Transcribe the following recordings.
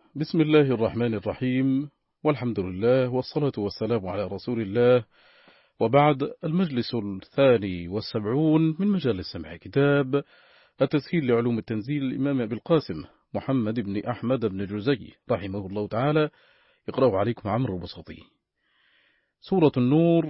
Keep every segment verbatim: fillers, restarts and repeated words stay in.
بسم الله الرحمن الرحيم، والحمد لله والصلاة والسلام على رسول الله، وبعد. المجلس الثاني والسبعون من مجال سمع كتاب التسهيل لعلوم التنزيل الإمام أبي القاسم محمد بن أحمد بن جزي رحمه الله تعالى، يقرأ عليكم عمرو البسطي. سورة النور.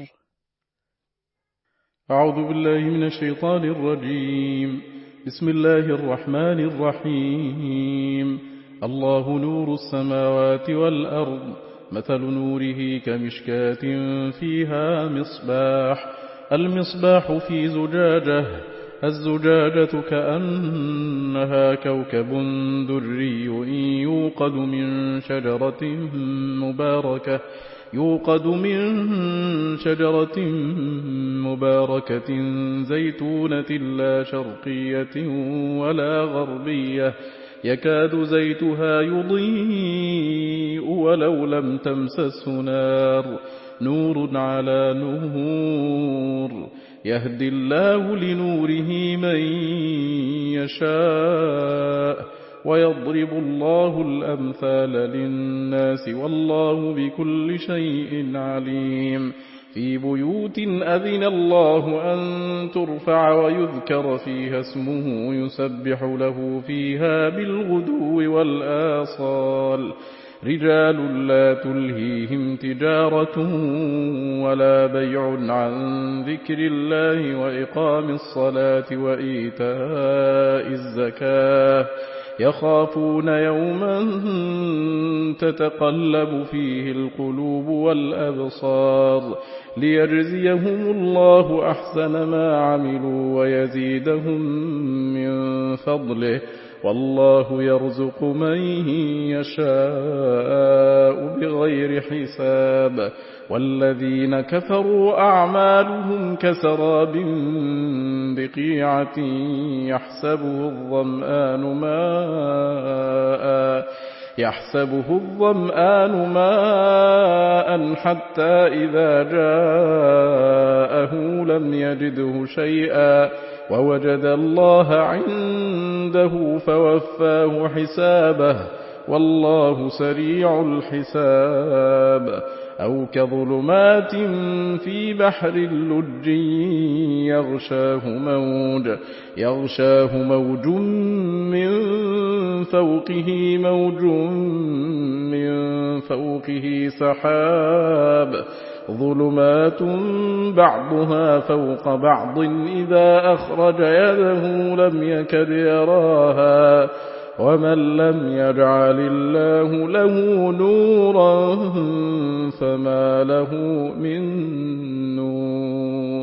أعوذ بالله من الشيطان الرجيم. بسم الله الرحمن الرحيم. الله نور السماوات والأرض، مثل نوره كمشكاة فيها مصباح، المصباح في زجاجة، الزجاجة كأنها كوكب دري يوقد من شجرة مباركة يوقد من شجرة مباركة زيتونة لا شرقية ولا غربية، يكاد زيتها يضيء ولو لم تمسسه نار، نور على نور، يهدي الله لنوره من يشاء، ويضرب الله الأمثال للناس والله بكل شيء عليم. في بيوت أذن الله أن ترفع ويذكر فيها اسمه يسبح له فيها بالغدو والآصال، رجال لا تلهيهم تجارة ولا بيع عن ذكر الله وإقام الصلاة وإيتاء الزكاة، يخافون يوما تتقلب فيه القلوب والأبصار، ليجزيهم الله أحسن ما عملوا ويزيدهم من فضله، والله يرزق من يشاء بغير حساب. والذين كفروا أعمالهم كسراب بقيعة يحسبه الظمآن ماء يحسبه الظمآن ماء حتى إذا جاءه لم يجده شيئا ووجد الله عنده فوفاه حسابه، والله سريع الحساب. أو كظلمات في بحر اللج يغشاه موج يغشاه موج من فوقه موج من فوقه سحاب، ظلمات بعضها فوق بعض إذا أخرج يده لم يكد يراها، ومن لم يجعل الله له نورا فما له من نور.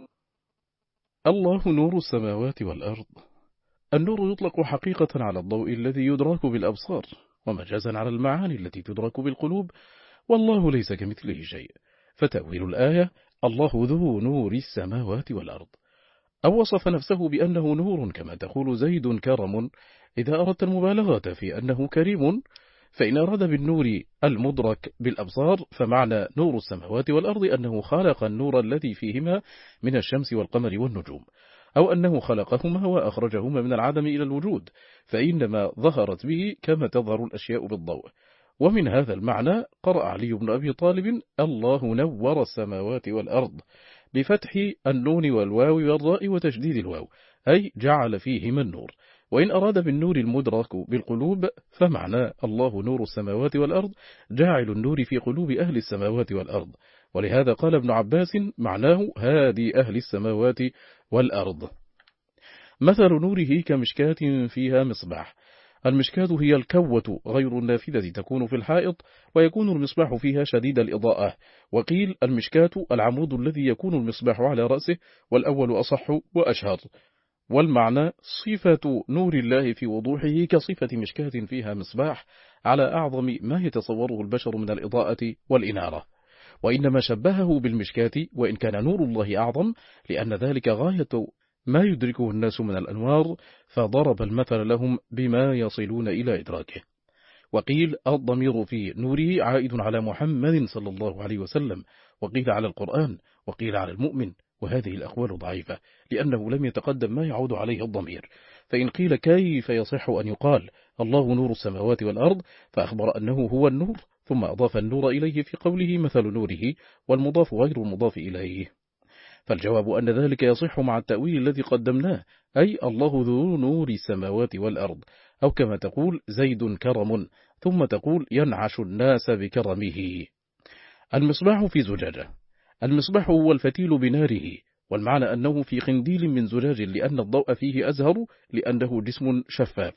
الله نور السماوات والأرض. النور يطلق حقيقة على الضوء الذي يدرك بالأبصار، ومجازا على المعاني التي تدرك بالقلوب، والله ليس كمثله شيء. فتأويل الآية الله ذو نور السماوات والأرض، أو وصف نفسه بأنه نور كما تقول زيد كرم إذا أردت المبالغة في أنه كريم، فإن أراد بالنور المدرك بالأبصار فمعنى نور السماوات والأرض أنه خلق النور الذي فيهما من الشمس والقمر والنجوم، أو أنه خلقهما وأخرجهما من العدم إلى الوجود، فإنما ظهرت به كما تظهر الأشياء بالضوء. ومن هذا المعنى قرأ علي بن أبي طالب الله نور السماوات والأرض بفتح النون والواو والراء وتشديد الواو، أي جعل فيهما النور. وإن أراد بالنور المدرك بالقلوب فمعنى الله نور السماوات والأرض جاعل النور في قلوب أهل السماوات والأرض. ولهذا قال ابن عباس معناه هادي أهل السماوات والأرض. مثل نوره كمشكاة فيها مصباح. المشكاة هي الكوة غير النافذة تكون في الحائط، ويكون المصباح فيها شديد الإضاءة. وقيل المشكاة العمود الذي يكون المصباح على رأسه، والأول أصح وأشهر. والمعنى صفة نور الله في وضوحه كصفة مشكاة فيها مصباح، على أعظم ما يتصوره البشر من الإضاءة والإنارة. وإنما شبهه بالمشكاة، وإن كان نور الله أعظم، لأن ذلك غاية ما يدركه الناس من الأنوار، فضرب المثل لهم بما يصلون إلى إدراكه. وقيل الضمير في نوره عائد على محمد صلى الله عليه وسلم، وقيل على القرآن، وقيل على المؤمن، وهذه الأقوال ضعيفة لأنه لم يتقدم ما يعود عليه الضمير، فإن قيل كيف يصح أن يقال الله نور السماوات والأرض، فأخبر أنه هو النور، ثم أضاف النور إليه في قوله مثل نوره، والمضاف غير المضاف إليه. فالجواب أن ذلك يصح مع التأويل الذي قدمناه، أي الله ذو نور السماوات والأرض، أو كما تقول زيد كرم، ثم تقول ينعش الناس بكرمه. المصباح في زجاجة. المصباح هو الفتيل بناره، والمعنى أنه في قنديل من زجاج لأن الضوء فيه أزهر لأنه جسم شفاف.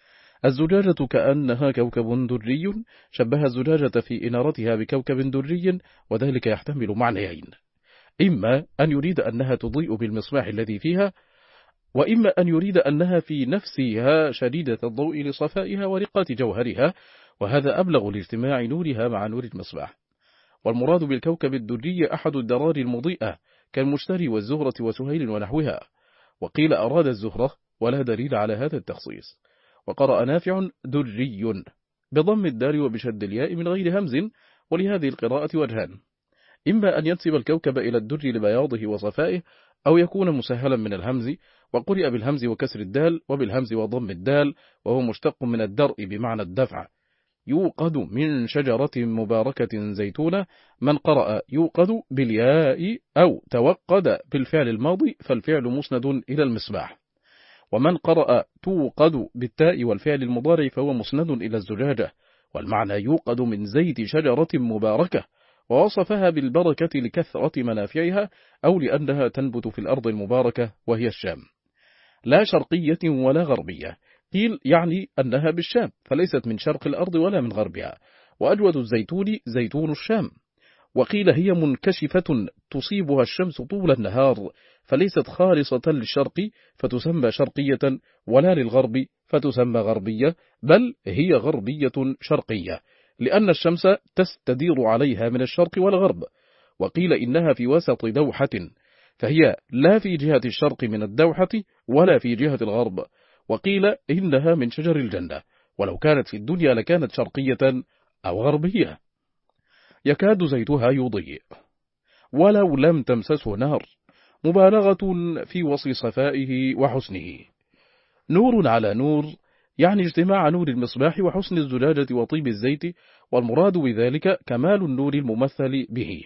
الزجاجة كأنها كوكب دري، شبه الزجاجة في إنارتها بكوكب دري، وذلك يحتمل معنيين: إما أن يريد أنها تضيء بالمصباح الذي فيها، وإما أن يريد أنها في نفسها شديدة الضوء لصفائها ورقة جوهرها، وهذا أبلغ لاجتماع نورها مع نور المصباح. والمراد بالكوكب الدري أحد الدرار المضيئة كالمشتري والزهرة وسهيل ونحوها، وقيل أراد الزهرة، ولا دليل على هذا التخصيص. وقرأ نافع دري بضم الدال وبشد الياء من غير همز، ولهذه القراءة وجهان: إما أن ينسب الكوكب إلى الدر لبياضه وصفائه، أو يكون مسهلا من الهمز، وقرئ بالهمز وكسر الدال وبالهمز وضم الدال، وهو مشتق من الدرء بمعنى الدفع. يوقد من شجرة مباركة زيتونة. من قرأ يوقد بالياء أو توقد بالفعل الماضي، فالفعل مسند إلى المصباح. ومن قرأ توقد بالتاء والفعل المضارع، فهو مسند إلى الزجاجة، والمعنى يوقد من زيت شجرة مباركة، ووصفها بالبركة لكثرة منافعها، أو لأنها تنبت في الأرض المباركة وهي الشام. لا شرقية ولا غربية، قيل يعني أنها بالشام، فليست من شرق الأرض ولا من غربها. وأجود الزيتون زيتون الشام. وقيل هي منكشفة تصيبها الشمس طول النهار، فليست خالصة للشرق فتسمى شرقية، ولا للغرب فتسمى غربية، بل هي غربية شرقية، لأن الشمس تستدير عليها من الشرق والغرب. وقيل إنها في وسط دوحة، فهي لا في جهة الشرق من الدوحة ولا في جهة الغرب. وقيل إنها من شجر الجنة، ولو كانت في الدنيا لكانت شرقية أو غربية. يكاد زيتها يضيء ولو لم تمسسه نار، مبالغة في وصف صفائه وحسنه. نور على نور، يعني اجتماع نور المصباح وحسن الزجاجة وطيب الزيت، والمراد بذلك كمال النور الممثل به.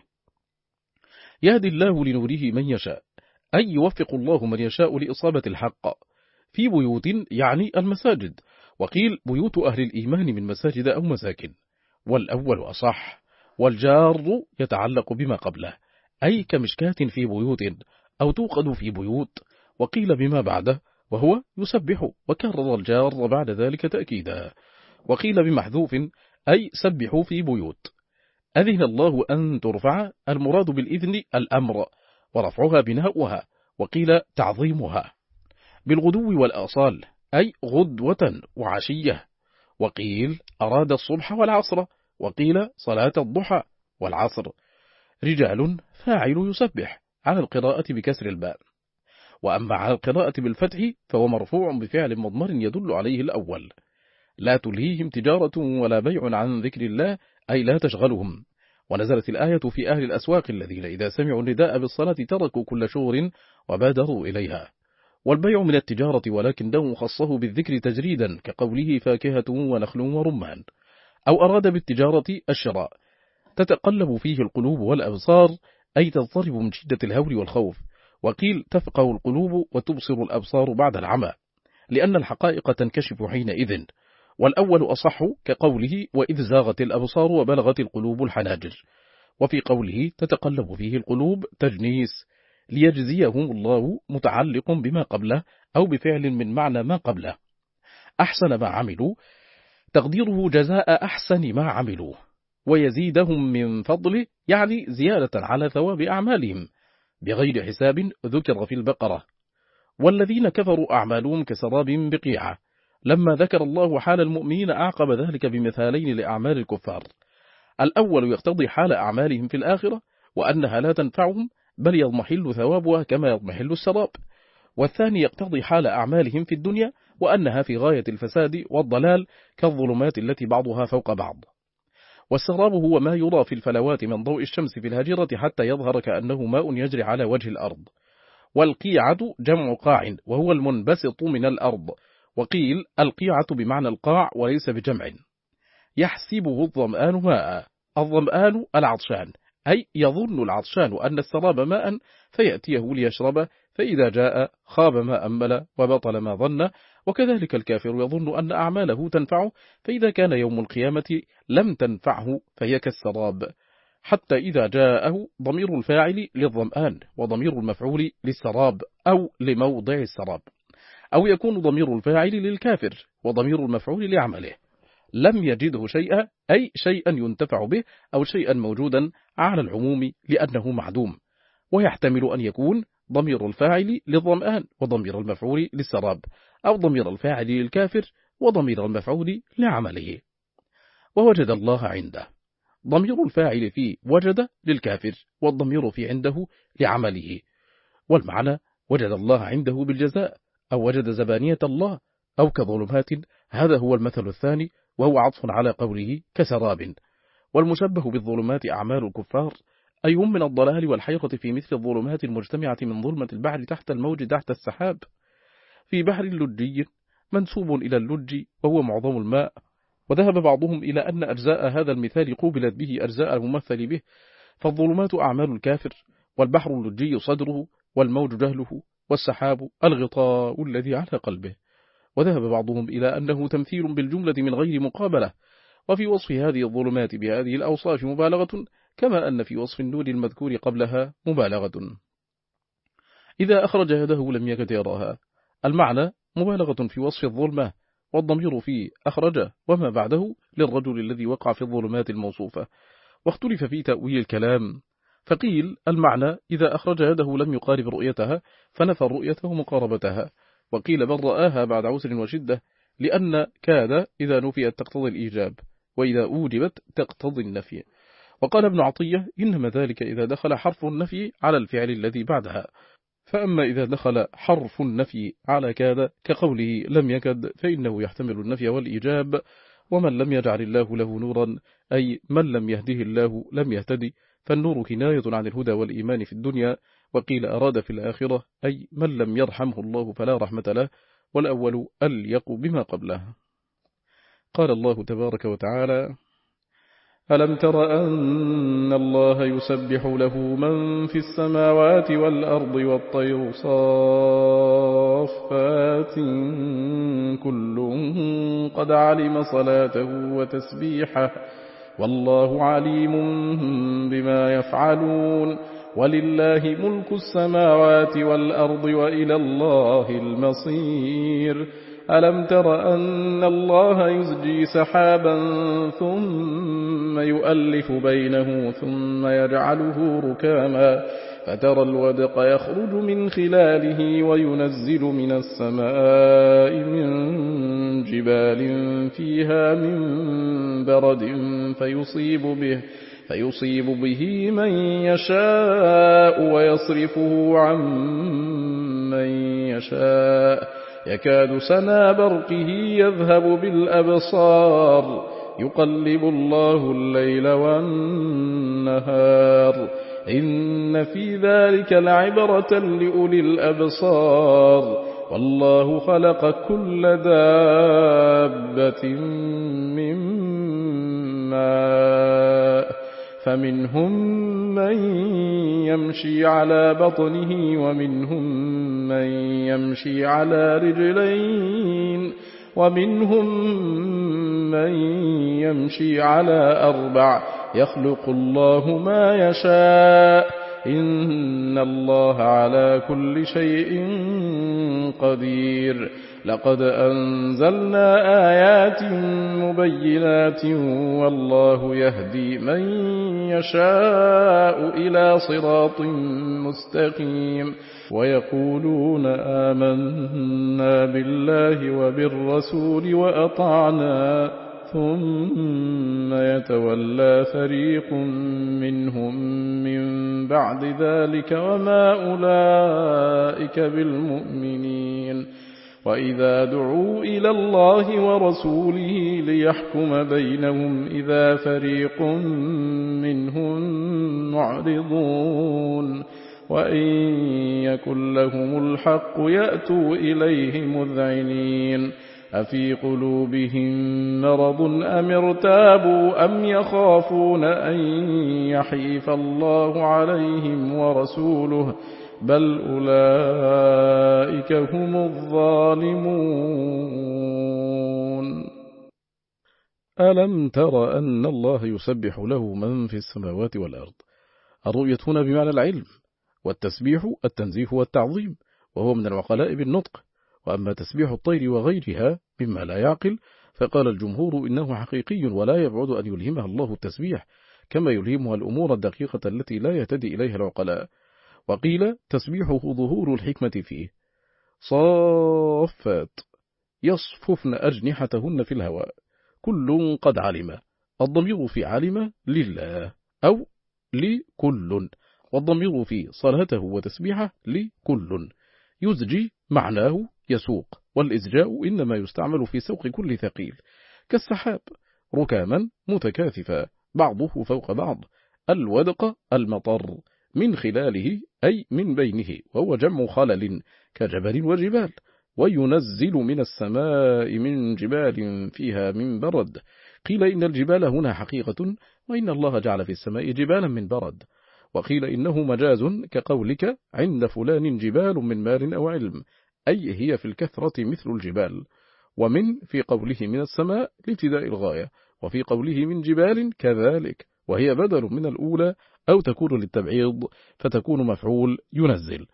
يهدي الله لنوره من يشاء، أي يوفق الله من يشاء لإصابة الحق. في بيوت يعني المساجد، وقيل بيوت أهل الإيمان من مساجد أو مساكن، والأول أصح. والجار يتعلق بما قبله، أي كمشكاة في بيوت، أو توقد في بيوت. وقيل بما بعده، وهو يسبح، وكرر الجار بعد ذلك تأكيدا. وقيل بمحذوف، أي سبحوا في بيوت. أذن الله أن ترفع، المراد بالإذن الأمر، ورفعها بناؤها، وقيل تعظيمها. بالغدو والآصال، أي غدوة وعشية. وقيل أراد الصبح والعصر، وقيل صلاة الضحى والعصر. رجال فاعل يسبح على القراءة بكسر الباء، وأما على القراءة بالفتح فهو مرفوع بفعل مضمر يدل عليه الأول. لا تلهيهم تجارة ولا بيع عن ذكر الله، أي لا تشغلهم. ونزلت الآية في أهل الأسواق الذين إذا سمعوا النداء بالصلاة تركوا كل شغل وبادروا إليها. والبيع من التجارة، ولكنه خصه بالذكر تجريدا، كقوله فاكهة ونخل ورمان. أو أراد بالتجارة الشراء، تتقلب فيه القلوب والأبصار، أي تضطرب من شدة الهول والخوف. وقيل تفقه القلوب وتبصر الأبصار بعد العمى، لأن الحقائق تنكشف حينئذ. والأول أصح، كقوله وإذ زاغت الأبصار وبلغت القلوب الحناجر. وفي قوله تتقلب فيه القلوب تجنيس، ليجزيهم الله متعلق بما قبله، أو بفعل من معنى ما قبله. أحسن ما عملوا، تقديره جزاء أحسن ما عملوا، ويزيدهم من فضله، يعني زيادة على ثواب أعمالهم بغير حساب، ذكر في البقرة. والذين كفروا أعمالهم كسراب بقيعة، لما ذكر الله حال المؤمنين أعقب ذلك بمثالين لأعمال الكفار. الأول يقتضي حال أعمالهم في الآخرة، وأنها لا تنفعهم، بل يضمحل ثوابها كما يضمحل السراب. والثاني يقتضي حال أعمالهم في الدنيا، وأنها في غاية الفساد والضلال، كالظلمات التي بعضها فوق بعض. والسراب هو ما يرى في الفلوات من ضوء الشمس في الهجرة حتى يظهر كأنه ماء يجري على وجه الأرض. والقيعة جمع قاع وهو المنبسط من الأرض، وقيل القيعة بمعنى القاع وليس بجمع. يحسبه الظمآن ماء، الظمآن العطشان، أي يظن العطشان أن السراب ماء فيأتيه ليشربه، فإذا جاء خاب ما أمل وبطل ما ظن. وكذلك الكافر يظن أن أعماله تنفعه، فإذا كان يوم القيامة لم تنفعه فهي كالسراب. حتى إذا جاءه ضمير الفاعل للظمآن وضمير المفعول للسراب أو لموضع السراب، أو يكون ضمير الفاعل للكافر وضمير المفعول لعمله. لم يجده شيئا أي شيئا ينتفع به أو شيئا موجودا على العموم لأنه معدوم، ويحتمل أن يكون ضمير الفاعل للظمآن وضمير المفعول للسراب، أو ضمير الفاعل للكافر وضمير المفعول لعمله. ووجد الله عنده، ضمير الفاعل في وجد للكافر والضمير في عنده لعمله، والمعنى وجد الله عنده بالجزاء، أو وجد زبانية الله، أو كظلمات. هذا هو المثل الثاني، وهو عطف على قوله كسراب. والمشبه بالظلمات أعمال الكفار، أي هم من الضلال والحيرة في مثل الظلمات المجتمعة من ظلمة البحر تحت الموج تحت السحاب، في بحر لجي منسوب إلى اللج وهو معظم الماء. وذهب بعضهم إلى أن أجزاء هذا المثال قوبلت به أجزاء الممثل به، فالظلمات أعمال الكافر، والبحر اللجي صدره، والموج جهله، والسحاب الغطاء الذي على قلبه. وذهب بعضهم إلى أنه تمثيل بالجملة من غير مقابلة، وفي وصف هذه الظلمات بهذه الأوصاف مبالغة، كما أن في وصف النور المذكور قبلها مبالغة. إذا أخرج يده لم يكد يراها، المعنى مبالغة في وصف الظلمة، والضمير في أخرج وما بعده للرجل الذي وقع في الظلمات الموصوفة. واختلف في تأويل الكلام، فقيل المعنى إذا أخرج يده لم يقارب رؤيتها فنفى الرؤية ومقاربتها، وقيل بل رآها بعد عسر وشدة، لأن كاد إذا نفيت تقتضي الإيجاب، وإذا أوجبت تقتضي النفي. وقال ابن عطية إنما ذلك إذا دخل حرف النفي على الفعل الذي بعدها، فأما إذا دخل حرف النفي على كاد كقوله لم يكد فإنه يحتمل النفي والإيجاب. ومن لم يجعل الله له نورا، أي من لم يهده الله لم يهتدي، فالنور كناية عن الهدى والإيمان في الدنيا. وقيل أراد في الآخرة، أي من لم يرحمه الله فلا رحمة له، والأول أليق بما قبله. قال الله تبارك وتعالى: ألم تر أن الله يسبح له من في السماوات والأرض والطير صافات كل قد علم صلاته وتسبيحه والله عليم بما يفعلون ولله ملك السماوات والأرض وإلى الله المصير. ألم تر أن الله يزجي سحابا ثم يؤلف بينه ثم يجعله ركاما فترى الودق يخرج من خلاله وينزل من السماء من جبال فيها من برد فيصيب به فيصيب به من يشاء ويصرفه عن من يشاء يكاد سنا برقه يذهب بالأبصار يقلب الله الليل والنهار إن في ذلك لعبرة لأولي الأبصار والله خلق كل دابة من ماء فمنهم من يمشي على بطنه ومنهم من يمشي على رجلين ومنهم من يمشي على أربع يخلق الله ما يشاء إن الله على كل شيء قدير. لقد أنزلنا آيات مبينات والله يهدي من يشاء إلى صراط مستقيم. ويقولون آمنا بالله وبالرسول وأطعنا ثم يتولى فريق منهم من بعد ذلك وما أولئك بالمؤمنين. وإذا دعوا إلى الله ورسوله ليحكم بينهم إذا فريق منهم معرضون وإن يكن لهم الحق يأتوا إليه مذعنين أفي قلوبهم مرض أم ارتابوا أم يخافون أن يحيف الله عليهم ورسوله بل أولئك هم الظالمون ألم تر أن الله يسبح له من في السماوات والأرض؟ الرؤية هنا بمعنى العلم، والتسبيح التنزيه والتعظيم، وهو من العقلاء بالنطق. وأما تسبيح الطير وغيرها مما لا يعقل فقال الجمهور إنه حقيقي ولا يبعد أن يلهمها الله التسبيح كما يلهمها الأمور الدقيقة التي لا يهتدي إليها العقلاء. وقيل تسبيحه ظهور الحكمة فيه. صافات يصففن أجنحتهن في الهواء كل قد علم، الضمير في علم لله أو لكل، والضمير في صلاته وتسبيحه لكل. يزجي معناه يسوق، والإزجاء إنما يستعمل في سوق كل ثقيل كالسحاب ركاما متكاثفا بعضه فوق بعض. الودق المطر من خلاله أي من بينه، وهو جمع خلل كجبل وجبال. وينزل من السماء من جبال فيها من برد. قيل إن الجبال هنا حقيقة، وإن الله جعل في السماء جبالا من برد. وقيل إنه مجاز كقولك عند فلان جبال من مال أو علم، أي هي في الكثرة مثل الجبال. ومن في قوله من السماء لابتداء الغاية، وفي قوله من جبال كذلك، وهي بدل من الأولى أو تكون للتبعيض فتكون مفعول ينزل.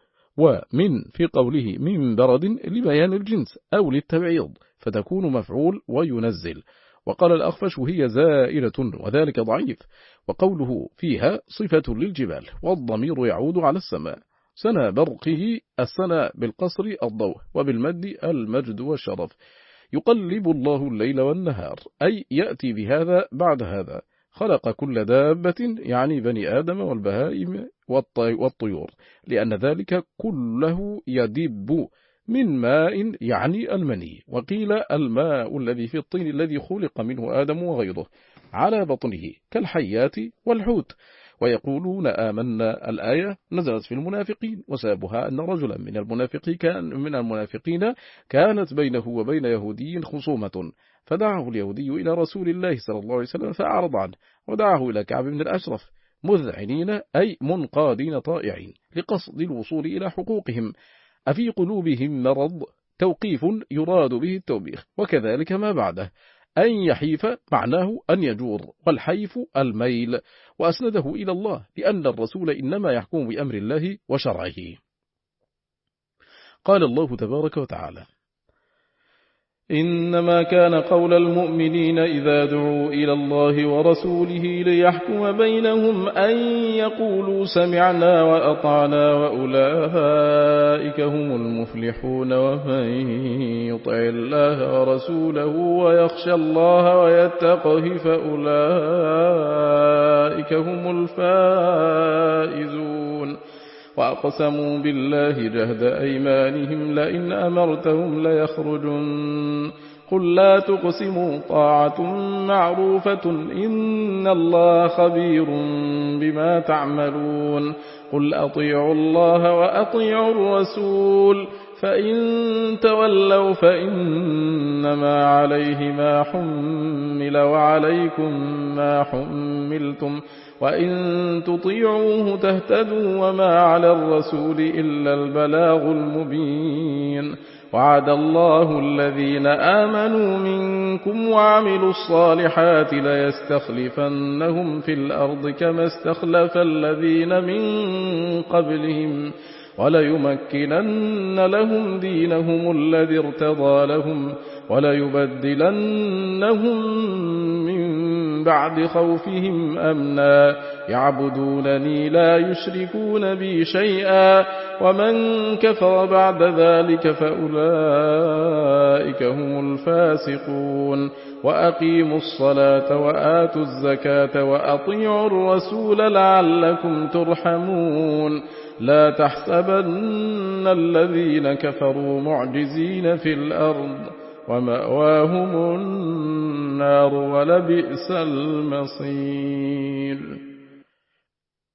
ومن في قوله من برد لبيان الجنس أو للتبعيض فتكون مفعول وينزل. وقال الأخفش هي زائلة وذلك ضعيف. وقوله فيها صفة للجبال، والضمير يعود على السماء. سنى برقه السنى بالقصر الضوء، وبالمد المجد والشرف. يقلب الله الليل والنهار، أي يأتي بهذا بعد هذا. خلق كل دابة يعني بني آدم والبهائم والطيور، لأن ذلك كله يدب من ماء يعني المني. وقيل الماء الذي في الطين الذي خلق منه آدم وغيره على بطنه كالحيات والحوت. ويقولون آمنا الآية نزلت في المنافقين، وسابها أن رجلا من المنافقين كان من المنافقين كانت بينه وبين يهودي خصومة، فدعاه اليهودي إلى رسول الله صلى الله عليه وسلم فأعرض عنه، ودعاه إلى كعب بن الأشرف مذعنين أي منقادين طائعين لقصد الوصول إلى حقوقهم. أفي قلوبهم مرض توقيف يراد به التوبيخ، وكذلك ما بعده. أن يحيف معناه أن يجور، والحيف الميل، وأسنده إلى الله لأن الرسول إنما يحكم بأمر الله وشرعه. قال الله تبارك وتعالى: إنما كان قول المؤمنين إذا دعوا إلى الله ورسوله ليحكم بينهم أن يقولوا سمعنا وأطعنا وأولئك هم المفلحون. ومن يطع الله ورسوله ويخشى الله ويتقه فأولئك هم الفائزون. وأقسموا بالله جهد أيمانهم لئن أمرتهم ليخرجن قل لا تقسموا طاعة معروفة إن الله خبير بما تعملون. قل أطيعوا الله وأطيعوا الرسول فإن تولوا فإنما عليه ما حمل وعليكم ما حملتم وإن تطيعوه تهتدوا وما على الرسول إلا البلاغ المبين. وعد الله الذين آمنوا منكم وعملوا الصالحات ليستخلفنهم في الأرض كما استخلف الذين من قبلهم وليمكنن لهم دينهم الذي ارتضى لهم وليبدلنهم من بعد خوفهم أمنا يعبدونني لا يشركون بي شيئا ومن كفر بعد ذلك فأولئك هم الفاسقون. وأقيموا الصلاة وآتوا الزكاة وأطيعوا الرسول لعلكم ترحمون. لا تحسبن الذين كفروا معجزين في الأرض ومأواهم النار ولبئس المصير.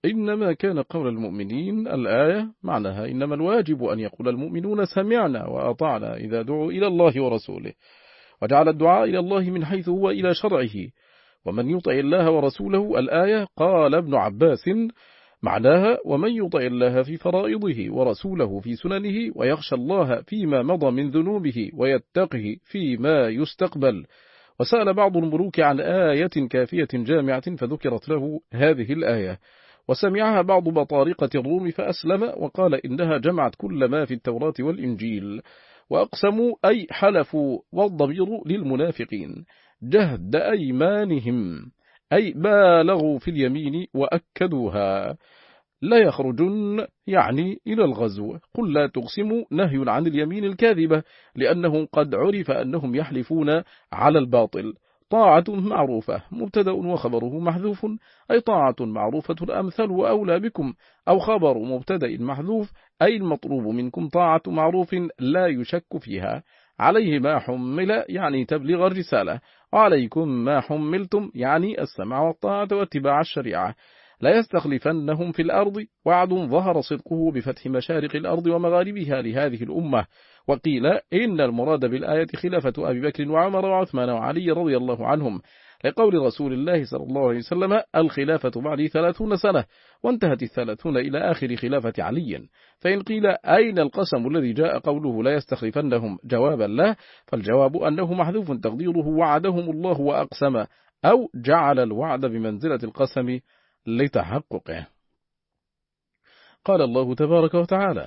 إنما كان قول المؤمنين الآية معناها إنما الواجب أن يقول المؤمنون سمعنا وأطعنا إذا دعوا إلى الله ورسوله، وجعل الدعاء إلى الله من حيث هو إلى شرعه. ومن يطع الله ورسوله الآية قال ابن عباس معناها ومن يطع الله في فرائضه ورسوله في سننه ويخشى الله فيما مضى من ذنوبه ويتقه فيما يستقبل. وسأل بعض الملوك عن آية كافية جامعة فذكرت له هذه الآية، وسمعها بعض بطارقة الروم فأسلم وقال إنها جمعت كل ما في التوراة والإنجيل. وأقسموا أي حلفوا، والضمير للمنافقين، جهد أيمانهم أي بالغوا في اليمين وأكدوها. لا يخرجن يعني إلى الغزو. قل لا تقسموا نهي عن اليمين الكاذبة، لأنه قد عرف أنهم يحلفون على الباطل. طاعة معروفة مبتدأ وخبره محذوف، أي طاعة معروفة أمثل وأولى بكم، أو خبر مبتدأ محذوف أي المطلوب منكم طاعة معروف لا يشك فيها. عليه ما حمل يعني تبليغ الرسالة، وعليكم ما حملتم يعني السمع والطاعة واتباع الشريعة. لا يستخلفنهم في الأرض، وعد ظهر صدقه بفتح مشارق الأرض ومغاربها لهذه الأمة. وقيل إن المراد بالآية خلافة أبي بكر وعمر وعثمان وعلي رضي الله عنهم، لقول رسول الله صلى الله عليه وسلم الخلافة بعد ثلاثون سنة، وانتهت الثلاثون إلى آخر خلافة علي. فإن قيل أين القسم الذي جاء قوله لا يستخلفنهم جوابا له، فالجواب أنه محذوف تقديره وعدهم الله وأقسم، أو جعل الوعد بمنزلة القسم لتحققه. قال الله تبارك وتعالى: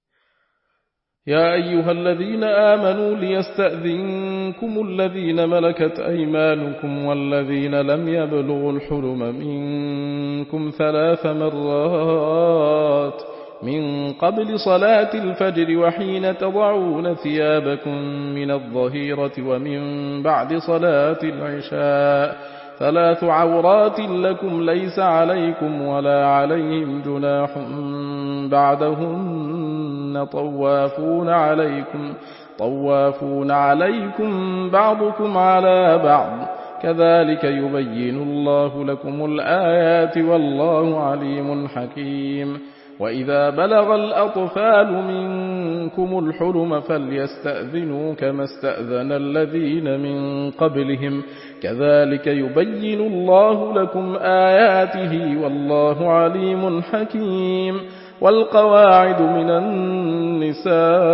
يا أيها الذين آمنوا ليستأذنكم الذين ملكت أيمانكم والذين لم يبلغوا الحلم منكم ثلاث مرات من قبل صلاة الفجر وحين تضعون ثيابكم من الظهيرة ومن بعد صلاة العشاء، ثلاث عورات لكم ليس عليكم ولا عليهم جناح بعدهن طوافون عليكم طوافون عليكم بعضكم على بعض، كذلك يبين الله لكم الآيات والله عليم حكيم. وإذا بلغ الأطفال منكم الحلم فليستأذنوا كما استأذن الذين من قبلهم، كذلك يبين الله لكم آياته والله عليم حكيم. والقواعد من النساء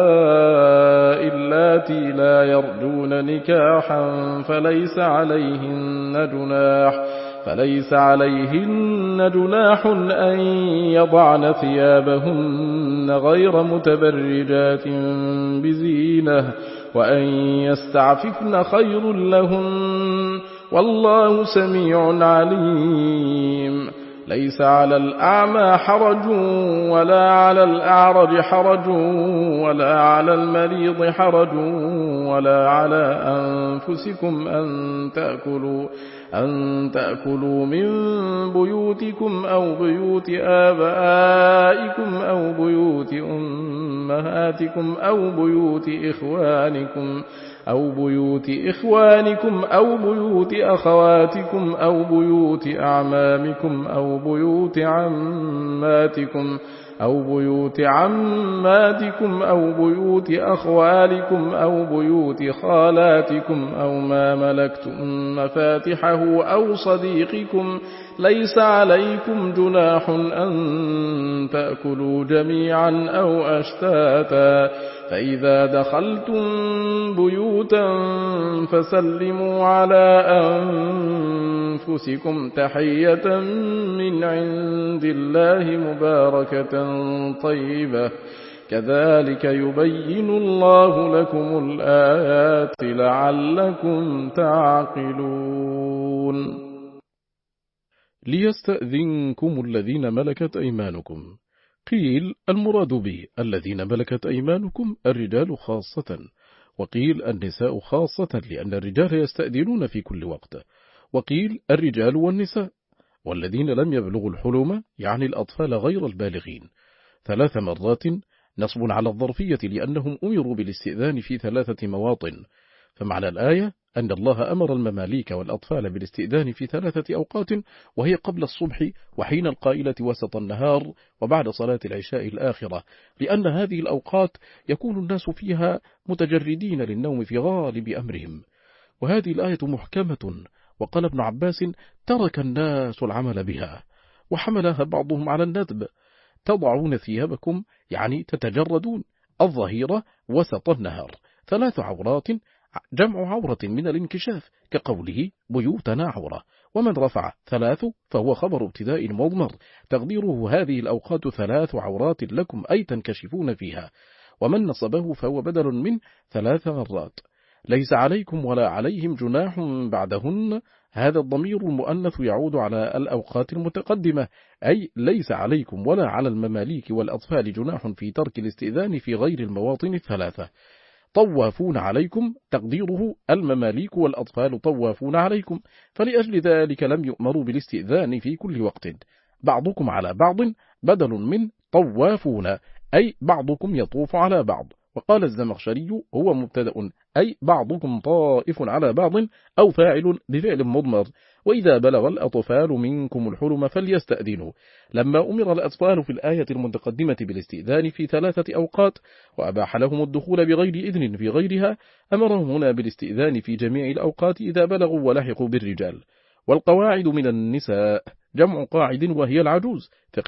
اللاتي لا يرجون نكاحا فليس عليهن جناح فليس عليهن جناح أن يضعن ثيابهن غير متبرجات بزينة، وأن يستعففن خير لهن، والله سميع عليم. ليس على الأعمى حرج ولا على الأعرج حرج ولا على المريض حرج ولا على أنفسكم أن تأكلوا أن تأكلوا من بيوتكم أو بيوت آبائكم أو بيوت أمهاتكم أو بيوت إخوانكم أو بيوت إخوانكم أو بيوت أخواتكم أو بيوت أعمامكم أو بيوت عماتكم أو بيوت عماتكم أو بيوت أخوالكم أو بيوت خالاتكم أو ما ملكتم مفاتحه أو صديقكم، ليس عليكم جناح أن تأكلوا جميعا أو أشتاتا، فإذا دخلتم بيوتا فسلموا على أنفسكم تحية من عند الله مباركة طيبة، كذلك يبين الله لكم الآيات لعلكم تعقلون. ليستأذنكم الذين ملكت أيمانكم. قيل المراد به الذين ملكت أيمانكم الرجال خاصة، وقيل النساء خاصة لأن الرجال يستأذنون في كل وقت، وقيل الرجال والنساء. والذين لم يبلغوا الحلم يعني الأطفال غير البالغين. ثلاث مرات نصب على الظرفية لأنهم أمروا بالاستئذان في ثلاثة مواطن، فمعنى الآية أن الله أمر المماليك والأطفال بالاستئذان في ثلاثة أوقات، وهي قبل الصبح، وحين القائلة وسط النهار، وبعد صلاة العشاء الآخرة، لأن هذه الأوقات يكون الناس فيها متجردين للنوم في غالب أمرهم. وهذه الآية محكمة، وقال ابن عباس: ترك الناس العمل بها، وحملها بعضهم على الندب: تضعون ثيابكم يعني تتجردون الظهيرة وسط النهار، ثلاث عورات جمع عورة من الانكشاف، كقوله بيوتنا عورة. ومن رفع ثلاث فهو خبر ابتداء مضمر، تقديره هذه الأوقات ثلاث عورات لكم أي تنكشفون فيها. ومن نصبه فهو بدل من ثلاث مرات. ليس عليكم ولا عليهم جناح بعدهن، هذا الضمير المؤنث يعود على الأوقات المتقدمة، أي ليس عليكم ولا على المماليك والأطفال جناح في ترك الاستئذان في غير المواطن الثلاثة. طوافون عليكم تقديره المماليك والأطفال طوافون عليكم، فلأجل ذلك لم يؤمروا بالاستئذان في كل وقت. بعضكم على بعض بدل من طوافون، أي بعضكم يطوف على بعض. وقال الزمخشري هو مبتدأ، أي بعضكم طائف على بعض، أو فاعل بفعل مضمر. وإذا بلغ الأطفال منكم الحلم فليستأذنوا. لما أمر الأطفال في الآية المتقدمة بالاستئذان في ثلاثة أوقات، وأباح لهم الدخول بغير إذن في غيرها، أمرهم هنا بالاستئذان في جميع الأوقات إذا بلغوا ولحقوا بالرجال. والقواعد من النساء جمع قاعد وهي العجوز،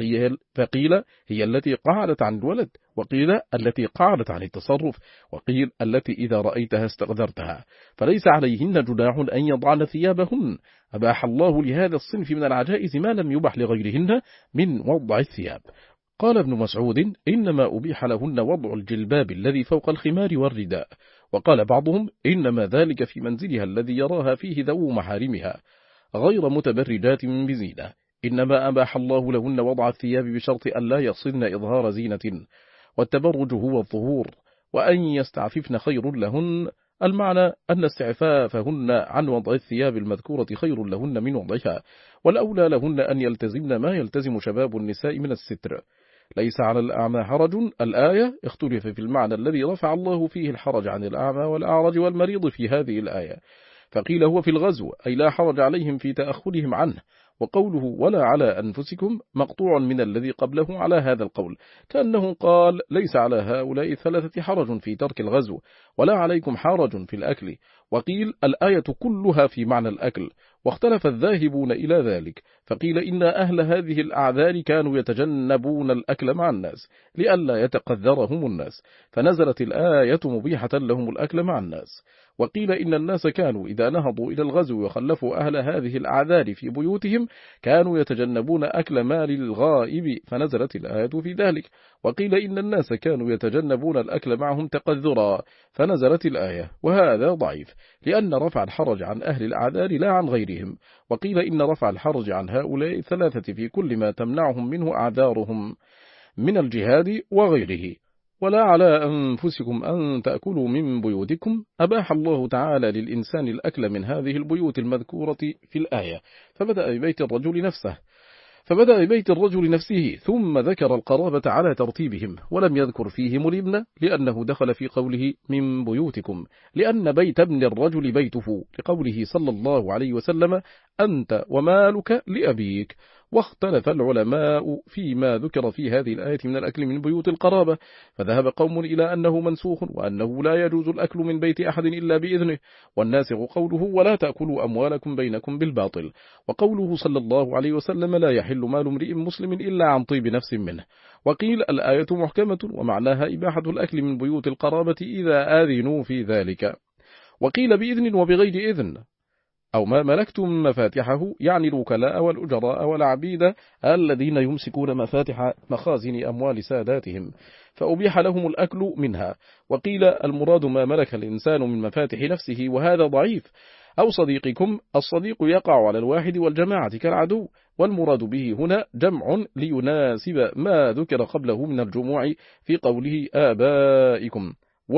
فقيل هي التي قعدت عن الولد، وقيل التي قعدت عن التصرف، وقيل التي إذا رأيتها استقذرتها، فليس عليهن جناح أن يضعن ثيابهن. أباح الله لهذا الصنف من العجائز ما لم يبح لغيرهن من وضع الثياب. قال ابن مسعود: إنما أبيح لهن وضع الجلباب الذي فوق الخمار والرداء. وقال بعضهم: إنما ذلك في منزلها الذي يراها فيه ذو محارمها، غير متبرجات بزينة. إنما أباح الله لهن وضع الثياب بشرط أن لا يقصدن إظهار زينة، والتبرج هو الظهور، وأن يستعففن خير لهن. المعنى أن استعفافهن عن وضع الثياب المذكورة خير لهن من وضعها، والأولى لهن أن يلتزمن ما يلتزم شباب النساء من الستر. ليس على الأعمى حرج، الآية اختلف في المعنى الذي رفع الله فيه الحرج عن الأعمى والأعرج والمريض في هذه الآية، فقيل هو في الغزو، أي لا حرج عليهم في تأخرهم عنه. وقوله ولا على أنفسكم مقطوع من الذي قبله على هذا القول، كأنه قال ليس على هؤلاء الثلاثة حرج في ترك الغزو، ولا عليكم حرج في الأكل. وقيل الآية كلها في معنى الأكل، واختلف الذاهبون إلى ذلك، فقيل إن أهل هذه الأعذار كانوا يتجنبون الأكل مع الناس لئلا يتقذرهم الناس، فنزلت الآية مبيحة لهم الأكل مع الناس. وقيل إن الناس كانوا إذا نهضوا إلى الغزو وخلفوا أهل هذه الأعذار في بيوتهم كانوا يتجنبون أكل مال الغائب، فنزلت الآية في ذلك. وقيل إن الناس كانوا يتجنبون الأكل معهم تقذرا، فنزلت الآية، وهذا ضعيف، لأن رفع الحرج عن أهل الأعذار لا عن غيرهم. وقيل إن رفع الحرج عن هؤلاء الثلاثة في كل ما تمنعهم منه أعذارهم من الجهاد وغيره. ولا على أنفسكم أن تأكلوا من بيوتكم، أباح الله تعالى للإنسان الأكل من هذه البيوت المذكورة في الآية، فبدأ ببيت الرجل نفسه فبدأ ببيت الرجل نفسه ثم ذكر القرابة على ترتيبهم، ولم يذكر فيهم الابن لأنه دخل في قوله من بيوتكم، لأن بيت ابن الرجل بيته، لقوله صلى الله عليه وسلم أنت ومالك لأبيك. واختلف العلماء فيما ذكر في هذه الآية من الأكل من بيوت القرابة، فذهب قوم إلى أنه منسوخ، وأنه لا يجوز الأكل من بيت أحد إلا بإذنه، والناسخ قوله ولا تأكلوا أموالكم بينكم بالباطل، وقوله صلى الله عليه وسلم لا يحل مال امرئ مسلم إلا عن طيب نفس منه. وقيل الآية محكمة ومعناها إباحة الأكل من بيوت القرابة إذا آذنوا في ذلك. وقيل بإذن وبغير إذن، أو ما ملكتم مفاتحه، يعني الوكلاء والأجراء والعبيد الذين يمسكون مفاتح مخازن أموال ساداتهم، فأبيح لهم الأكل منها. وقيل المراد ما ملك الإنسان من مفاتح نفسه، وهذا ضعيف. أو صديقكم، الصديق يقع على الواحد والجماعة كالعدو، والمراد به هنا جمع ليناسب ما ذكر قبله من الجموع في قوله آبائكم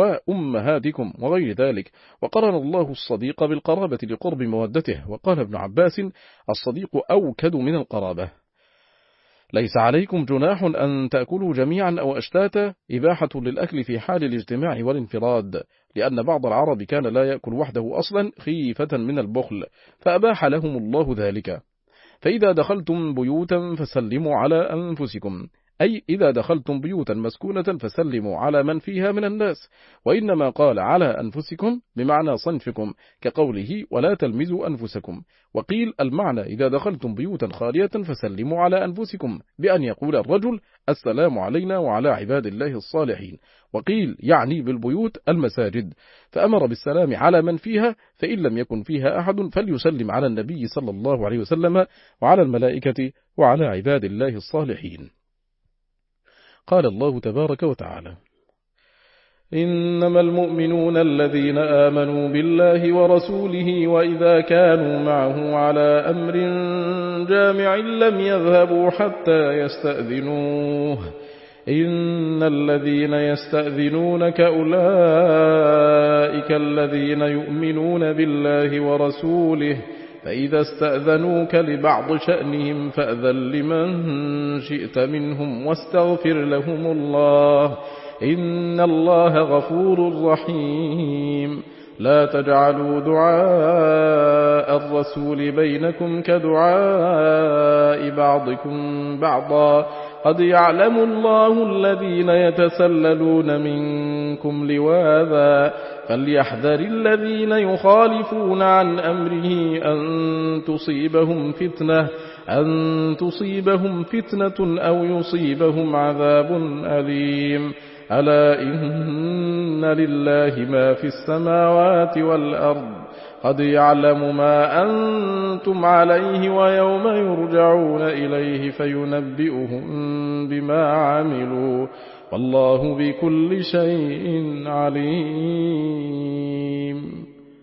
وأمهاتكم وغير ذلك. وقرن الله الصديق بالقرابة لقرب مودته، وقال ابن عباس الصديق أوكد من القرابة. ليس عليكم جناح أن تأكلوا جميعا أو أشتاتا، إباحة للأكل في حال الاجتماع والانفراد، لأن بعض العرب كان لا يأكل وحده أصلا خيفة من البخل، فأباح لهم الله ذلك. فإذا دخلتم بيوتا فسلموا على أنفسكم، أي إذا دخلتم بيوتا مسكونة فسلموا على من فيها من الناس، وإنما قال على أنفسكم بمعنى صنفكم، كقوله ولا تلمزوا أنفسكم. وقيل المعنى إذا دخلتم بيوتا خالية فسلموا على أنفسكم، بأن يقول الرجل السلام علينا وعلى عباد الله الصالحين. وقيل يعني بالبيوت المساجد، فأمر بالسلام على من فيها، فإن لم يكن فيها أحد فليسلم على النبي صلى الله عليه وسلم وعلى الملائكة وعلى عباد الله الصالحين. قال الله تبارك وتعالى: إنما المؤمنون الذين آمنوا بالله ورسوله وإذا كانوا معه على أمر جامع لم يذهبوا حتى يستأذنوه، إن الذين يستأذنونك أولئك الذين يؤمنون بالله ورسوله، فإذا استأذنوك لبعض شأنهم فأذن لمن شئت منهم واستغفر لهم الله، إن الله غفور رحيم. لا تجعلوا دعاء الرسول بينكم كدعاء بعضكم بعضا، قد يعلم الله الذين يتسللون منكم لواذا، فليحذر الذين يخالفون عن أمره أن تصيبهم فتنة أن تصيبهم فتنة أو يصيبهم عذاب أليم. ألا إن لله ما في السماوات والأرض، قد يعلم ما أنتم عليه ويوم يرجعون إليه فينبئهم بما عملوا، والله بكل شيء عليم.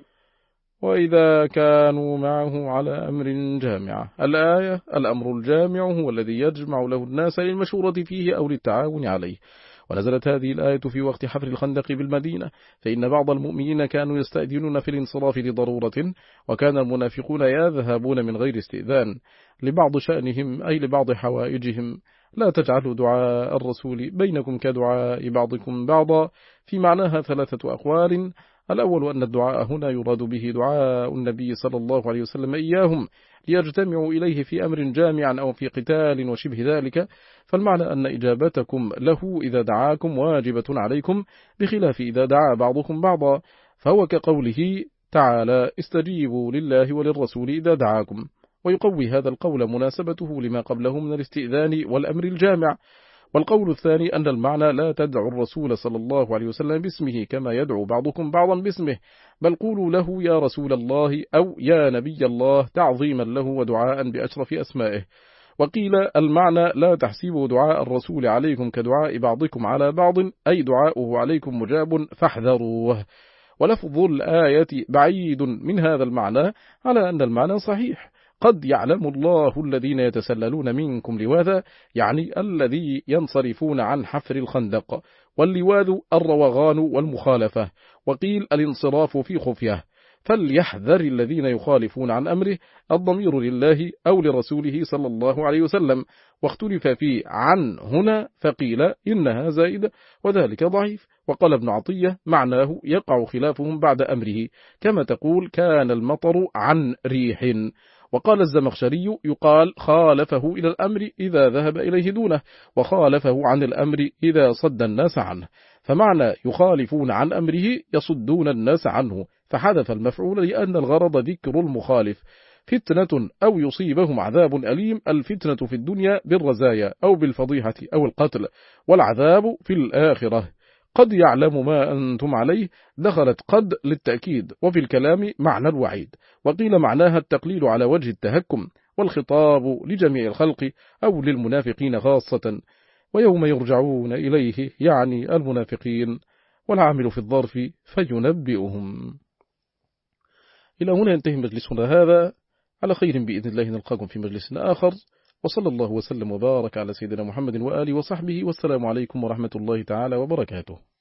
وإذا كانوا معه على أمر جامع. الآية: الأمر الجامع هو الذي يجمع له الناس للمشورة فيه أو للتعاون عليه. ونزلت هذه الآية في وقت حفر الخندق بالمدينة، فإن بعض المؤمنين كانوا يستأذنون في الانصراف لضرورة، وكان المنافقون يذهبون من غير استئذان لبعض شأنهم أي لبعض حوائجهم. لا تجعلوا دعاء الرسول بينكم كدعاء بعضكم بعضا، في معناها ثلاثة أقوال. الأول أن الدعاء هنا يراد به دعاء النبي صلى الله عليه وسلم إياهم ليجتمعوا إليه في أمر جامع أو في قتال وشبه ذلك، فالمعنى أن إجابتكم له إذا دعاكم واجبة عليكم، بخلاف إذا دعا بعضكم بعضا، فهو كقوله تعالى: استجيبوا لله وللرسول إذا دعاكم. ويقوي هذا القول مناسبته لما قبله من الاستئذان والأمر الجامع. والقول الثاني أن المعنى لا تدعوا الرسول صلى الله عليه وسلم باسمه كما يدعو بعضكم بعضا باسمه، بل قولوا له يا رسول الله أو يا نبي الله تعظيما له ودعاء بأشرف أسمائه. وقيل المعنى لا تحسبوا دعاء الرسول عليكم كدعاء بعضكم على بعض، أي دعاؤه عليكم مجاب فاحذروه. ولفظ الآية بعيد من هذا المعنى على أن المعنى صحيح. قد يعلم الله الذين يتسللون منكم لواذا، يعني الذي ينصرفون عن حفر الخندق، واللواذ الروغان والمخالفة. وقيل الانصراف في خفية. فليحذر الذين يخالفون عن أمره، الضمير لله أو لرسوله صلى الله عليه وسلم. واختلف في عن هنا، فقيل إنها زائدة وذلك ضعيف. وقال ابن عطية معناه يقع خلافهم بعد أمره، كما تقول كان المطر عن ريح. وقال الزمخشري يقال خالفه إلى الأمر إذا ذهب إليه دونه، وخالفه عن الأمر إذا صد الناس عنه. فمعنى يخالفون عن أمره يصدون الناس عنه، فحذف المفعول لأن الغرض ذكر المخالف. فتنة أو يصيبهم عذاب أليم، الفتنة في الدنيا بالرزايا أو بالفضيحة أو القتل، والعذاب في الآخرة. قد يعلم ما أنتم عليه، دخلت قد للتأكيد، وفي الكلام معنى الوعيد. وقيل معناها التقليل على وجه التهكم، والخطاب لجميع الخلق أو للمنافقين خاصة. ويوم يرجعون إليه يعني المنافقين، والعامل في الظرف فينبئهم. إلى هنا ينتهي مجلسنا هذا، على خير بإذن الله نلقاكم في مجلس آخر، وصلى الله وسلم وبارك على سيدنا محمد وآله وصحبه، والسلام عليكم ورحمة الله تعالى وبركاته.